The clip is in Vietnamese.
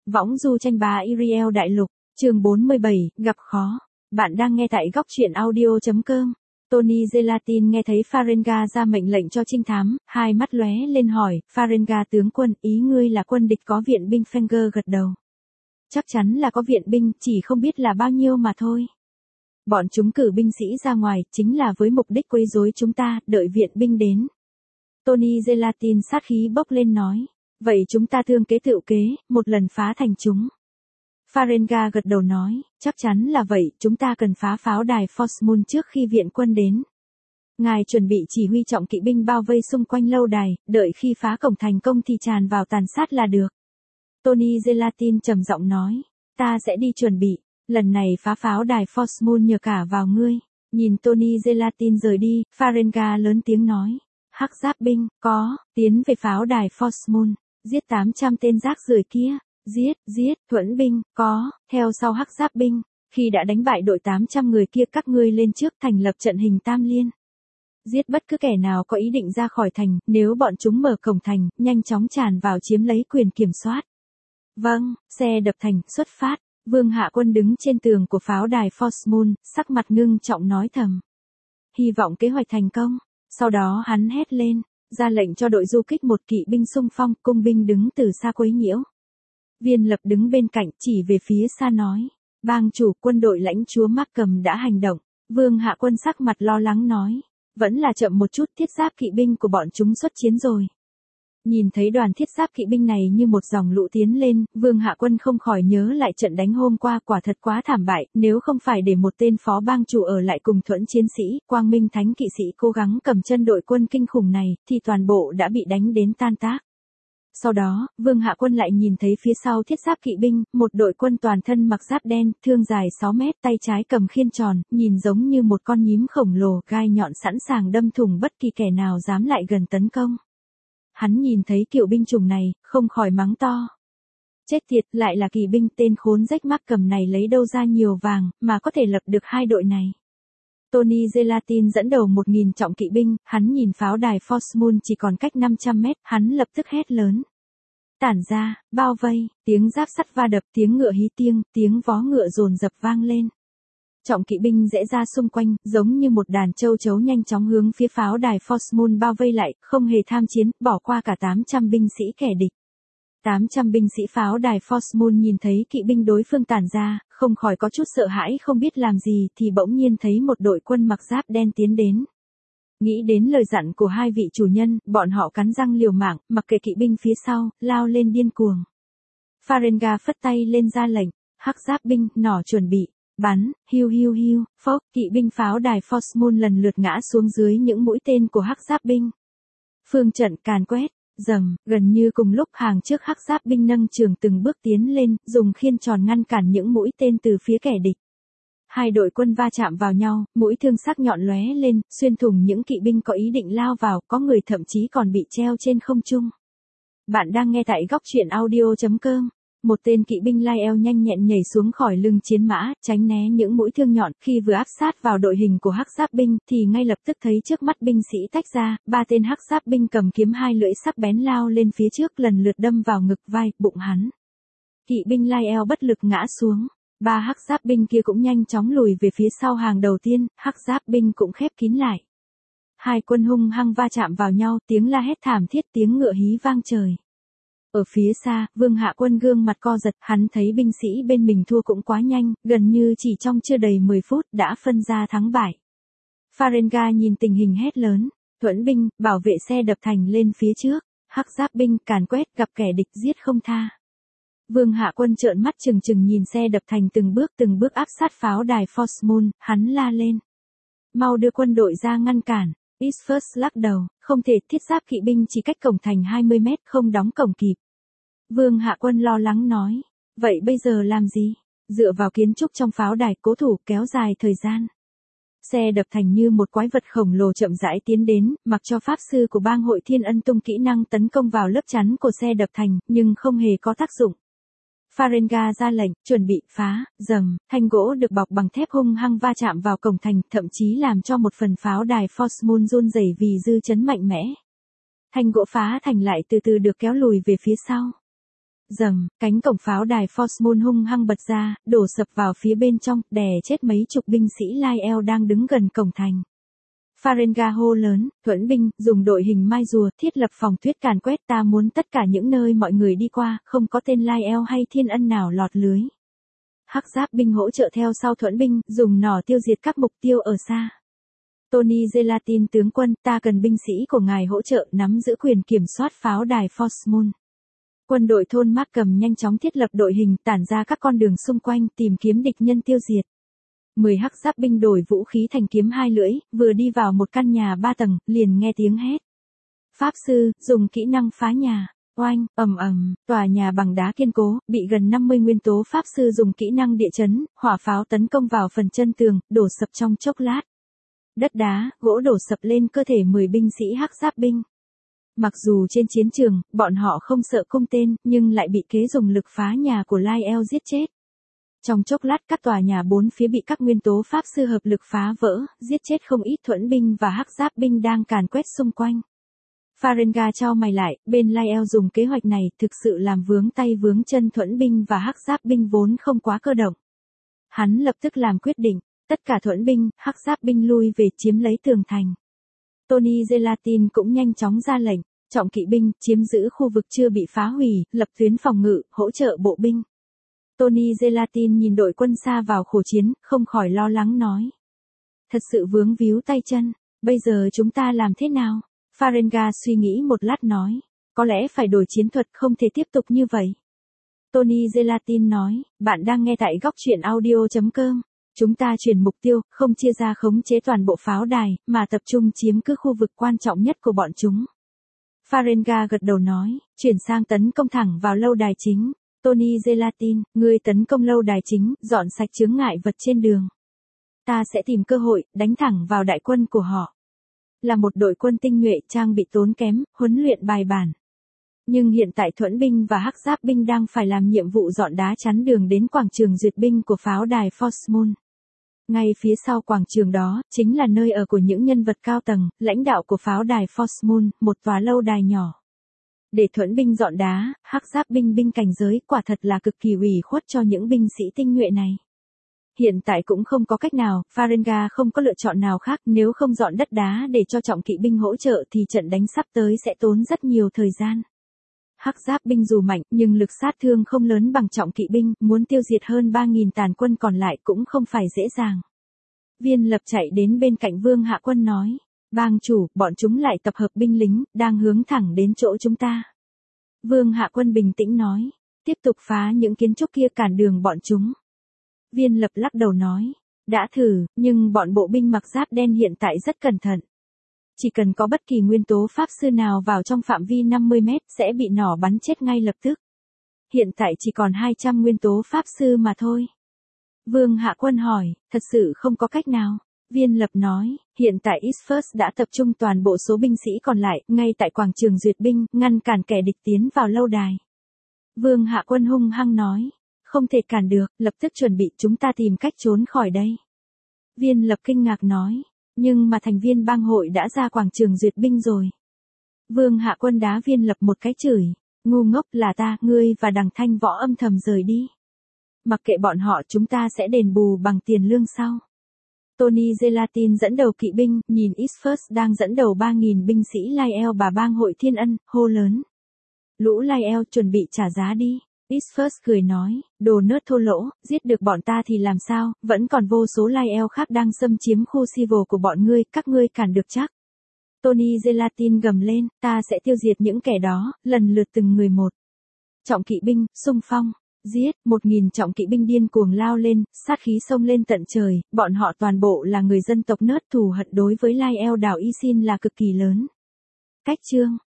Võng du tranh bá Iriel đại lục, chương 47, gặp khó. Bạn đang nghe tại góc truyện audio.com. Tony Gelatin nghe thấy Farenga ra mệnh lệnh cho trinh thám, hai mắt lóe lên hỏi, Farenga tướng quân, ý ngươi là quân địch có viện binh. Fenger gật đầu. Chắc chắn là có viện binh, chỉ không biết là bao nhiêu mà thôi. Bọn chúng cử binh sĩ ra ngoài, chính là với mục đích quấy rối chúng ta, đợi viện binh đến. Tony Gelatin sát khí bốc lên nói. Vậy chúng ta thương kế tựu kế, một lần phá thành chúng. Farenga gật đầu nói, chắc chắn là vậy, chúng ta cần phá pháo đài Forsmoon trước khi viện quân đến. Ngài chuẩn bị chỉ huy trọng kỵ binh bao vây xung quanh lâu đài, đợi khi phá cổng thành công thì tràn vào tàn sát là được. Tony Gelatin trầm giọng nói, ta sẽ đi chuẩn bị, lần này phá pháo đài Forsmoon nhờ cả vào ngươi. Nhìn Tony Gelatin rời đi, Farenga lớn tiếng nói, hắc giáp binh, có, tiến về pháo đài Forsmoon, giết 800 tên rác rưởi kia. Giết, thuẫn binh, có, theo sau hắc giáp binh, khi đã đánh bại đội 800 người kia các ngươi lên trước thành lập trận hình tam liên. Giết bất cứ kẻ nào có ý định ra khỏi thành, nếu bọn chúng mở cổng thành, nhanh chóng tràn vào chiếm lấy quyền kiểm soát. Vâng, xe đập thành, xuất phát, Vương Hạ Quân đứng trên tường của pháo đài Forsmoon, sắc mặt ngưng trọng nói thầm. Hy vọng kế hoạch thành công, sau đó hắn hét lên, ra lệnh cho đội du kích một kỵ binh xung phong, cung binh đứng từ xa quấy nhiễu. Viên Lập đứng bên cạnh chỉ về phía xa nói, bang chủ quân đội lãnh chúa Markham đã hành động. Vương Hạ Quân sắc mặt lo lắng nói, vẫn là chậm một chút, thiết giáp kỵ binh của bọn chúng xuất chiến rồi. Nhìn thấy đoàn thiết giáp kỵ binh này như một dòng lũ tiến lên, Vương Hạ Quân không khỏi nhớ lại trận đánh hôm qua, quả thật quá thảm bại, nếu không phải để một tên phó bang chủ ở lại cùng thuẫn chiến sĩ, Quang Minh Thánh kỵ sĩ cố gắng cầm chân đội quân kinh khủng này, thì toàn bộ đã bị đánh đến tan tác. Sau đó, Vương Hạ Quân lại nhìn thấy phía sau thiết giáp kỵ binh, một đội quân toàn thân mặc giáp đen, thương dài 6 mét, tay trái cầm khiên tròn, nhìn giống như một con nhím khổng lồ, gai nhọn sẵn sàng đâm thủng bất kỳ kẻ nào dám lại gần tấn công. Hắn nhìn thấy kiểu binh chủng này, không khỏi mắng to. Chết tiệt, lại là kỳ binh, tên khốn rách Markham này lấy đâu ra nhiều vàng, mà có thể lập được hai đội này. Tony Gelatin dẫn đầu 1.000 trọng kỵ binh, hắn nhìn pháo đài Forsmoon chỉ còn cách 500 mét, hắn lập tức hét lớn. Tản ra, bao vây, tiếng giáp sắt va đập, tiếng ngựa hí tiêng, tiếng vó ngựa dồn dập vang lên. Trọng kỵ binh rẽ ra xung quanh, giống như một đàn châu chấu nhanh chóng hướng phía pháo đài Forsmoon bao vây lại, không hề tham chiến, bỏ qua cả 800 binh sĩ kẻ địch. 800 binh sĩ pháo đài Forsmoon nhìn thấy kỵ binh đối phương tản ra, không khỏi có chút sợ hãi không biết làm gì thì bỗng nhiên thấy một đội quân mặc giáp đen tiến đến. Nghĩ đến lời dặn của hai vị chủ nhân, bọn họ cắn răng liều mạng, mặc kệ kỵ binh phía sau, lao lên điên cuồng. Farenga phất tay lên ra lệnh, hắc giáp binh, nỏ chuẩn bị, bắn, hiu, phốc, kỵ binh pháo đài Forsmoon lần lượt ngã xuống dưới những mũi tên của hắc giáp binh. Phương trận càn quét. Rầm, gần như cùng lúc hàng trước hắc giáp binh nâng trường từng bước tiến lên, dùng khiên tròn ngăn cản những mũi tên từ phía kẻ địch. Hai đội quân va chạm vào nhau, mũi thương sắc nhọn lóe lên, xuyên thủng những kỵ binh có ý định lao vào, có người thậm chí còn bị treo trên không trung. Bạn đang nghe tại góc truyện audio.com. Một tên kỵ binh lai eo nhanh nhẹn nhảy xuống khỏi lưng chiến mã, tránh né những mũi thương nhọn, khi vừa áp sát vào đội hình của hắc giáp binh, thì ngay lập tức thấy trước mắt binh sĩ tách ra, ba tên hắc giáp binh cầm kiếm hai lưỡi sắc bén lao lên phía trước lần lượt đâm vào ngực vai, bụng hắn. Kỵ binh lai eo bất lực ngã xuống, ba hắc giáp binh kia cũng nhanh chóng lùi về phía sau hàng đầu tiên, hắc giáp binh cũng khép kín lại. Hai quân hung hăng va chạm vào nhau, tiếng la hét thảm thiết, tiếng ngựa hí vang trời. Ở phía xa, Vương Hạ Quân gương mặt co giật, hắn thấy binh sĩ bên mình thua cũng quá nhanh, gần như chỉ trong chưa đầy 10 phút đã phân ra thắng bại. Farenga nhìn tình hình hét lớn, thuẫn binh, bảo vệ xe đập thành lên phía trước, hắc giáp binh, càn quét, gặp kẻ địch giết không tha. Vương Hạ Quân trợn mắt trừng trừng nhìn xe đập thành từng bước áp sát pháo đài Forsmoon, hắn la lên. Mau đưa quân đội ra ngăn cản. Isfus lắc đầu, không thể, thiết giáp kỵ binh chỉ cách cổng thành 20 mét, không đóng cổng kịp. Vương Hạ Quân lo lắng nói, vậy bây giờ làm gì? Dựa vào kiến trúc trong pháo đài, cố thủ, kéo dài thời gian. Xe đập thành như một quái vật khổng lồ chậm rãi tiến đến, mặc cho pháp sư của bang hội Thiên Ân tung kỹ năng tấn công vào lớp chắn của xe đập thành, nhưng không hề có tác dụng. Farenga ra lệnh, chuẩn bị phá, rầm, thanh gỗ được bọc bằng thép hung hăng va chạm vào cổng thành, thậm chí làm cho một phần pháo đài Forsmoon run rẩy vì dư chấn mạnh mẽ. Thanh gỗ phá thành lại từ từ được kéo lùi về phía sau. Rầm, cánh cổng pháo đài Forsmond hung hăng bật ra, đổ sập vào phía bên trong, đè chết mấy chục binh sĩ Lyell đang đứng gần cổng thành. Farenga hô lớn, thuẫn binh, dùng đội hình mai rùa, thiết lập phòng tuyết càn quét, ta muốn tất cả những nơi mọi người đi qua, không có tên Lyell hay Thiên Ân nào lọt lưới. Hắc giáp binh hỗ trợ theo sau thuẫn binh, dùng nỏ tiêu diệt các mục tiêu ở xa. Tony Gelatin tướng quân, ta cần binh sĩ của ngài hỗ trợ nắm giữ quyền kiểm soát pháo đài Forsmond. Quân đội thôn Markham nhanh chóng thiết lập đội hình, tản ra các con đường xung quanh, tìm kiếm địch nhân tiêu diệt. 10 hắc giáp binh đổi vũ khí thành kiếm hai lưỡi, vừa đi vào một căn nhà 3 tầng, liền nghe tiếng hét. Pháp sư, dùng kỹ năng phá nhà. Oanh, ầm ầm, tòa nhà bằng đá kiên cố, bị gần 50 nguyên tố pháp sư dùng kỹ năng địa chấn, hỏa pháo tấn công vào phần chân tường, đổ sập trong chốc lát. Đất đá, gỗ đổ sập lên cơ thể 10 binh sĩ hắc giáp binh. Mặc dù trên chiến trường, bọn họ không sợ cung tên, nhưng lại bị kế dùng lực phá nhà của Lyell giết chết. Trong chốc lát các tòa nhà bốn phía bị các nguyên tố pháp sư hợp lực phá vỡ, giết chết không ít thuẫn binh và hắc giáp binh đang càn quét xung quanh. Farenga chau mày lại, bên Lyell dùng kế hoạch này thực sự làm vướng tay vướng chân thuẫn binh và hắc giáp binh vốn không quá cơ động. Hắn lập tức làm quyết định, tất cả thuẫn binh, hắc giáp binh lui về chiếm lấy tường thành. Tony Gelatin cũng nhanh chóng ra lệnh, trọng kỵ binh, chiếm giữ khu vực chưa bị phá hủy, lập tuyến phòng ngự, hỗ trợ bộ binh. Tony Gelatin nhìn đội quân xa vào khổ chiến, không khỏi lo lắng nói. Thật sự vướng víu tay chân, bây giờ chúng ta làm thế nào? Farenga suy nghĩ một lát nói, có lẽ phải đổi chiến thuật, không thể tiếp tục như vậy. Tony Gelatin nói, bạn đang nghe tại góc truyện audio.com. Chúng ta chuyển mục tiêu, không chia ra khống chế toàn bộ pháo đài, mà tập trung chiếm cứ khu vực quan trọng nhất của bọn chúng. Farenga gật đầu nói, chuyển sang tấn công thẳng vào lâu đài chính. Tony Gelatin, ngươi tấn công lâu đài chính, dọn sạch chướng ngại vật trên đường. Ta sẽ tìm cơ hội, đánh thẳng vào đại quân của họ. Là một đội quân tinh nhuệ, trang bị tốn kém, huấn luyện bài bản. Nhưng hiện tại thuẫn binh và hắc giáp binh đang phải làm nhiệm vụ dọn đá chắn đường đến quảng trường duyệt binh của pháo đài Forsmond. Ngay phía sau quảng trường đó, chính là nơi ở của những nhân vật cao tầng, lãnh đạo của pháo đài Forsmond, một tòa lâu đài nhỏ. Để thuẫn binh dọn đá, hắc giáp binh binh cảnh giới quả thật là cực kỳ ủy khuất cho những binh sĩ tinh nhuệ này. Hiện tại cũng không có cách nào, Farenga không có lựa chọn nào khác, nếu không dọn đất đá để cho trọng kỵ binh hỗ trợ thì trận đánh sắp tới sẽ tốn rất nhiều thời gian. Hắc giáp binh dù mạnh, nhưng lực sát thương không lớn bằng trọng kỵ binh, muốn tiêu diệt hơn 3.000 tàn quân còn lại cũng không phải dễ dàng. Viên Lập chạy đến bên cạnh Vương Hạ Quân nói, bang chủ, bọn chúng lại tập hợp binh lính, đang hướng thẳng đến chỗ chúng ta. Vương Hạ Quân bình tĩnh nói, tiếp tục phá những kiến trúc kia cản đường bọn chúng. Viên Lập lắc đầu nói, đã thử, nhưng bọn bộ binh mặc giáp đen hiện tại rất cẩn thận. Chỉ cần có bất kỳ nguyên tố pháp sư nào vào trong phạm vi 50 mét sẽ bị nỏ bắn chết ngay lập tức. Hiện tại chỉ còn 200 nguyên tố pháp sư mà thôi. Vương Hạ Quân hỏi, thật sự không có cách nào. Viên Lập nói, hiện tại East đã tập trung toàn bộ số binh sĩ còn lại, ngay tại quảng trường duyệt binh, ngăn cản kẻ địch tiến vào lâu đài. Vương Hạ Quân hung hăng nói, không thể cản được, lập tức chuẩn bị, chúng ta tìm cách trốn khỏi đây. Viên Lập kinh ngạc nói, nhưng mà thành viên bang hội đã ra quảng trường duyệt binh rồi. Vương Hạ Quân đá Viên Lập một cái chửi, ngu ngốc, là ta, ngươi và Đằng Thanh Võ âm thầm rời đi. Mặc kệ bọn họ, chúng ta sẽ đền bù bằng tiền lương sau. Tony Gelatin dẫn đầu kỵ binh, nhìn East đang dẫn đầu 3.000 binh sĩ Lyell và bang hội Thiên Ân, hô lớn. Lũ Lyell chuẩn bị trả giá đi. East cười nói, đồ nớt thô lỗ, giết được bọn ta thì làm sao, vẫn còn vô số Lyell khác đang xâm chiếm khu civil của bọn ngươi, các ngươi cản được chắc. Tony Gelatin gầm lên, ta sẽ tiêu diệt những kẻ đó, lần lượt từng người một. Trọng kỵ binh, xung phong, giết, 1.000 trọng kỵ binh điên cuồng lao lên, sát khí xông lên tận trời, bọn họ toàn bộ là người dân tộc nớt, thù hận đối với Lyell đảo Isin là cực kỳ lớn. Cách chương